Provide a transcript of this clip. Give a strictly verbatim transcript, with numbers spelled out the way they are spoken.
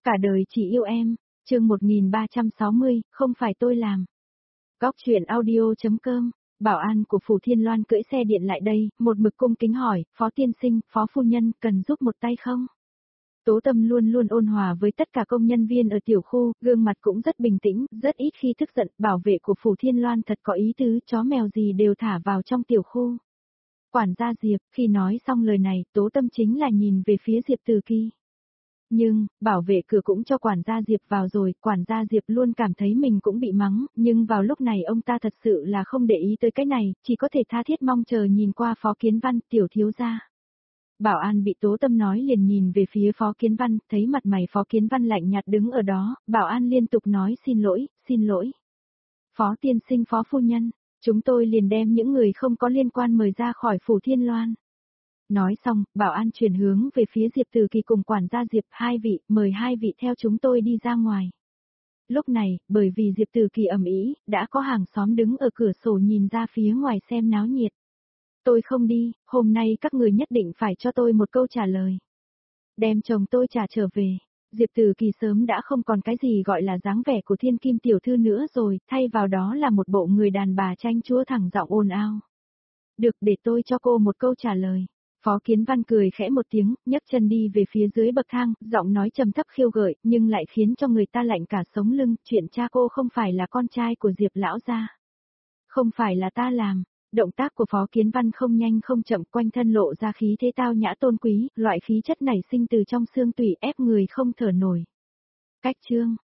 Cả đời chỉ yêu em, chương một nghìn ba trăm sáu mươi, không phải tôi làm. Góc truyện audio.com, bảo an của Phủ Thiên Loan cưỡi xe điện lại đây, một mực cung kính hỏi, phó tiên sinh, phó phu nhân, cần giúp một tay không? Tố Tâm luôn luôn ôn hòa với tất cả công nhân viên ở tiểu khu, gương mặt cũng rất bình tĩnh, rất ít khi tức giận, bảo vệ của Phủ Thiên Loan thật có ý tứ, chó mèo gì đều thả vào trong tiểu khu. Quản gia Diệp, khi nói xong lời này, Tố Tâm chính là nhìn về phía Diệp Từ Kỳ. Nhưng, bảo vệ cửa cũng cho quản gia Diệp vào rồi, quản gia Diệp luôn cảm thấy mình cũng bị mắng, nhưng vào lúc này ông ta thật sự là không để ý tới cái này, chỉ có thể tha thiết mong chờ nhìn qua Phó Kiến Văn, tiểu thiếu gia. Bảo an bị Tố Tâm nói liền nhìn về phía Phó Kiến Văn, thấy mặt mày Phó Kiến Văn lạnh nhạt đứng ở đó, bảo an liên tục nói xin lỗi, xin lỗi. Phó tiên sinh phó phu nhân, chúng tôi liền đem những người không có liên quan mời ra khỏi Phủ Thiên Loan. Nói xong, bảo an chuyển hướng về phía Diệp Từ Kỳ cùng quản gia Diệp, hai vị, mời hai vị theo chúng tôi đi ra ngoài. Lúc này, bởi vì Diệp Từ Kỳ ầm ĩ, đã có hàng xóm đứng ở cửa sổ nhìn ra phía ngoài xem náo nhiệt. Tôi không đi, hôm nay các người nhất định phải cho tôi một câu trả lời. Đem chồng tôi trả trở về. Diệp Từ Kỳ sớm đã không còn cái gì gọi là dáng vẻ của thiên kim tiểu thư nữa rồi, thay vào đó là một bộ người đàn bà tranh chúa thẳng giọng ồn ào. Được, để tôi cho cô một câu trả lời. Phó Kiến Văn cười khẽ một tiếng, nhấc chân đi về phía dưới bậc thang, giọng nói trầm thấp khiêu gợi, nhưng lại khiến cho người ta lạnh cả sống lưng, chuyện cha cô không phải là con trai của Diệp lão gia. Không phải là ta làm. Động tác của Phó Kiến Văn không nhanh không chậm, quanh thân lộ ra khí thế tao nhã tôn quý, loại khí chất này sinh từ trong xương tủy ép người không thở nổi. Cách chương,